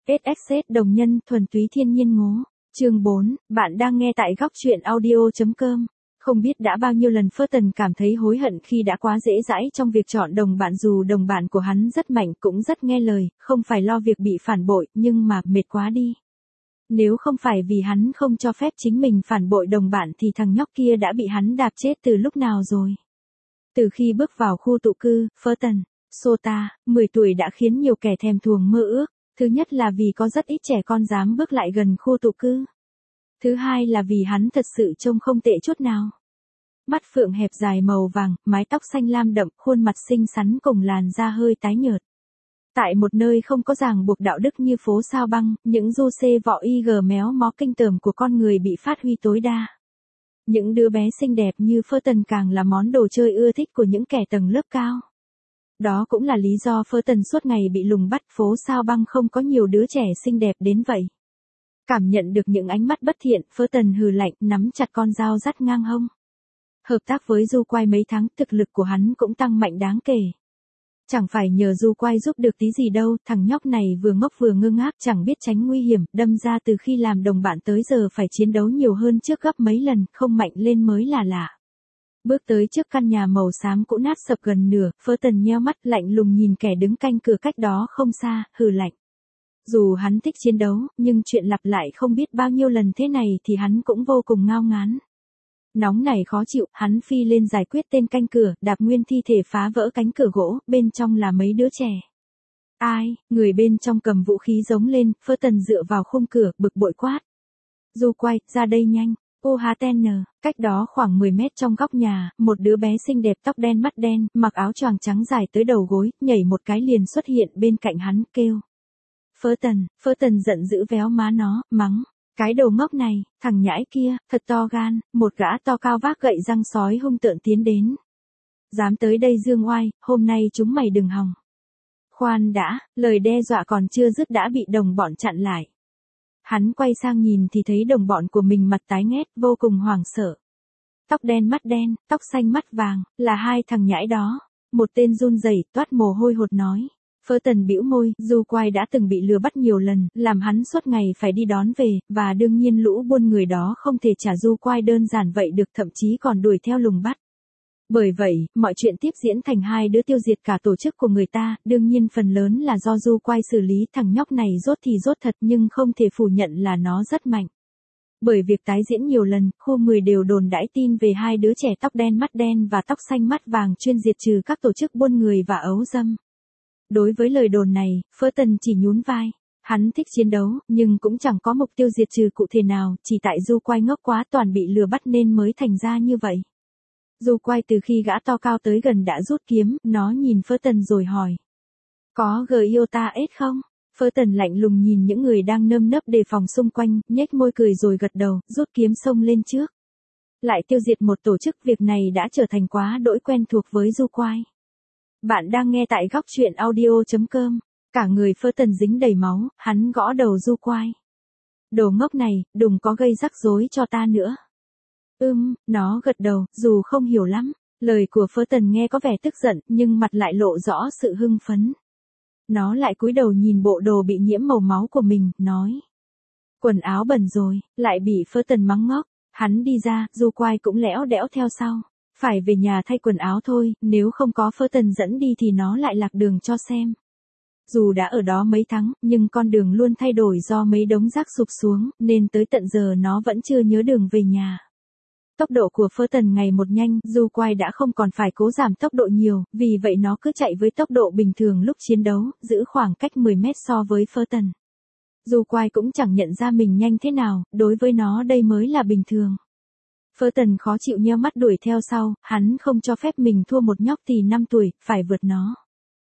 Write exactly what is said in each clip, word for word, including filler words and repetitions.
ét ích zét đồng nhân thuần túy thiên nhiên ngố. Chương bốn, bạn đang nghe tại góc truyện audio chấm com. Không biết đã bao nhiêu lần Ferton cảm thấy hối hận khi đã quá dễ dãi trong việc chọn đồng bạn, dù đồng bạn của hắn rất mạnh cũng rất nghe lời, không phải lo việc bị phản bội, nhưng mà mệt quá đi. Nếu không phải vì hắn không cho phép chính mình phản bội đồng bạn thì thằng nhóc kia đã bị hắn đạp chết từ lúc nào rồi. Từ khi bước vào khu tụ cư, Ferton, Sota, mười tuổi đã khiến nhiều kẻ thèm thuồng mơ ước. Thứ nhất là vì có rất ít trẻ con dám bước lại gần khu tụ cư. Thứ hai là vì hắn thật sự trông không tệ chút nào. Mắt phượng hẹp dài màu vàng, mái tóc xanh lam đậm, khuôn mặt xinh xắn cùng làn da hơi tái nhợt. Tại một nơi không có ràng buộc đạo đức như phố Sao Băng, những du xê vọ y gờ méo mó kinh tởm của con người bị phát huy tối đa. Những đứa bé xinh đẹp như Ferton càng là món đồ chơi ưa thích của những kẻ tầng lớp cao. Đó cũng là lý do Ferton suốt ngày bị lùng bắt, phố Sao Băng không có nhiều đứa trẻ xinh đẹp đến vậy. Cảm nhận được những ánh mắt bất thiện, Ferton hừ lạnh, nắm chặt con dao dắt ngang hông. Hợp tác với Du Quai mấy tháng, thực lực của hắn cũng tăng mạnh đáng kể. Chẳng phải nhờ Du Quai giúp được tí gì đâu, thằng nhóc này vừa ngốc vừa ngơ ngác, chẳng biết tránh nguy hiểm, đâm ra từ khi làm đồng bạn tới giờ phải chiến đấu nhiều hơn trước gấp mấy lần, không mạnh lên mới là lạ. Bước tới trước căn nhà màu xám cũ nát sập gần nửa, Ferton nheo mắt lạnh lùng nhìn kẻ đứng canh cửa cách đó không xa, hừ lạnh. Dù hắn thích chiến đấu, nhưng chuyện lặp lại không biết bao nhiêu lần thế này thì hắn cũng vô cùng ngao ngán. Nóng này khó chịu, hắn phi lên giải quyết tên canh cửa, đạp nguyên thi thể phá vỡ cánh cửa gỗ, bên trong là mấy đứa trẻ. Ai, người bên trong cầm vũ khí giống lên, Ferton dựa vào khung cửa, bực bội quát. Du Quai, ra đây nhanh. Ô há ten nờ, cách đó khoảng mười mét trong góc nhà, một đứa bé xinh đẹp tóc đen mắt đen, mặc áo choàng trắng dài tới đầu gối, nhảy một cái liền xuất hiện bên cạnh hắn, kêu. Ferton, Ferton giận dữ véo má nó, mắng. Cái đồ ngốc này, thằng nhãi kia, thật to gan, một gã to cao vác gậy răng sói hung tợn tiến đến. Dám tới đây dương oai, hôm nay chúng mày đừng hòng. Khoan đã, lời đe dọa còn chưa dứt đã bị đồng bọn chặn lại. Hắn quay sang nhìn thì thấy đồng bọn của mình mặt tái nghét, vô cùng hoảng sợ. Tóc đen mắt đen, tóc xanh mắt vàng, là hai thằng nhãi đó. Một tên run rẩy, toát mồ hôi hột nói. Ferton bĩu môi, Du Quai đã từng bị lừa bắt nhiều lần, làm hắn suốt ngày phải đi đón về, và đương nhiên lũ buôn người đó không thể trả Du Quai đơn giản vậy được, thậm chí còn đuổi theo lùng bắt. Bởi vậy, mọi chuyện tiếp diễn thành hai đứa tiêu diệt cả tổ chức của người ta, đương nhiên phần lớn là do Du Quai xử lý. Thằng nhóc này rốt thì rốt thật nhưng không thể phủ nhận là nó rất mạnh. Bởi việc tái diễn nhiều lần, khu mười đều đồn đãi tin về hai đứa trẻ tóc đen mắt đen và tóc xanh mắt vàng chuyên diệt trừ các tổ chức buôn người và ấu dâm. Đối với lời đồn này, Ferton chỉ nhún vai. Hắn thích chiến đấu, nhưng cũng chẳng có mục tiêu diệt trừ cụ thể nào, chỉ tại Du Quai ngốc quá toàn bị lừa bắt nên mới thành ra như vậy. Du Quai từ khi gã to cao tới gần đã rút kiếm, nó nhìn Ferton rồi hỏi. Có gờ yêu ta ết không? Ferton lạnh lùng nhìn những người đang nơm nớp đề phòng xung quanh, nhếch môi cười rồi gật đầu, rút kiếm xông lên trước. Lại tiêu diệt một tổ chức, việc này đã trở thành quá đỗi quen thuộc với Du Quai. Bạn đang nghe tại góc truyện audio chấm com. Cả người Ferton dính đầy máu, hắn gõ đầu Du Quai. Đồ ngốc này, đừng có gây rắc rối cho ta nữa. Ưm, nó gật đầu, dù không hiểu lắm. Lời của Ferton nghe có vẻ tức giận, nhưng mặt lại lộ rõ sự hưng phấn. Nó lại cúi đầu nhìn bộ đồ bị nhiễm màu máu của mình, nói. Quần áo bẩn rồi, lại bị Ferton mắng ngốc. Hắn đi ra, Du Quai cũng lẽo đẽo theo sau. Phải về nhà thay quần áo thôi, nếu không có Ferton dẫn đi thì nó lại lạc đường cho xem. Dù đã ở đó mấy tháng, nhưng con đường luôn thay đổi do mấy đống rác sụp xuống, nên tới tận giờ nó vẫn chưa nhớ đường về nhà. Tốc độ của Ferton ngày một nhanh, Du Quai đã không còn phải cố giảm tốc độ nhiều, vì vậy nó cứ chạy với tốc độ bình thường lúc chiến đấu, giữ khoảng cách mười mét so với Ferton. Du Quai cũng chẳng nhận ra mình nhanh thế nào, đối với nó đây mới là bình thường. Ferton khó chịu nheo mắt đuổi theo sau, hắn không cho phép mình thua một nhóc thì năm tuổi, phải vượt nó.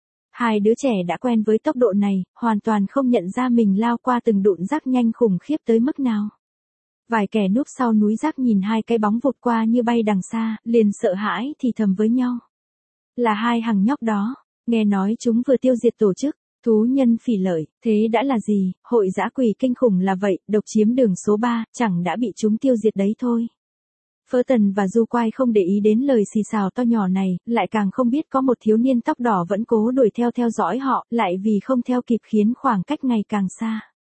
Hai đứa trẻ đã quen với tốc độ này, hoàn toàn không nhận ra mình lao qua từng đụn rác nhanh khủng khiếp tới mức nào. Vài kẻ núp sau núi rác nhìn hai cái bóng vụt qua như bay đằng xa, liền sợ hãi thì thầm với nhau. Là hai thằng nhóc đó, nghe nói chúng vừa tiêu diệt tổ chức, thú nhân phỉ lợi, thế đã là gì, hội dã quỷ kinh khủng là vậy, độc chiếm đường số ba, chẳng đã bị chúng tiêu diệt đấy thôi. Ferton và Du Quai không để ý đến lời xì xào to nhỏ này, lại càng không biết có một thiếu niên tóc đỏ vẫn cố đuổi theo theo dõi họ, lại vì không theo kịp khiến khoảng cách ngày càng xa.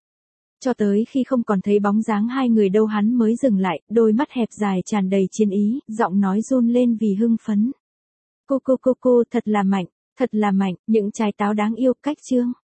Cho tới khi không còn thấy bóng dáng hai người đâu hắn mới dừng lại, đôi mắt hẹp dài tràn đầy chiến ý, giọng nói run lên vì hưng phấn. Cô cô cô cô thật là mạnh, thật là mạnh, những trái táo đáng yêu, cách chương.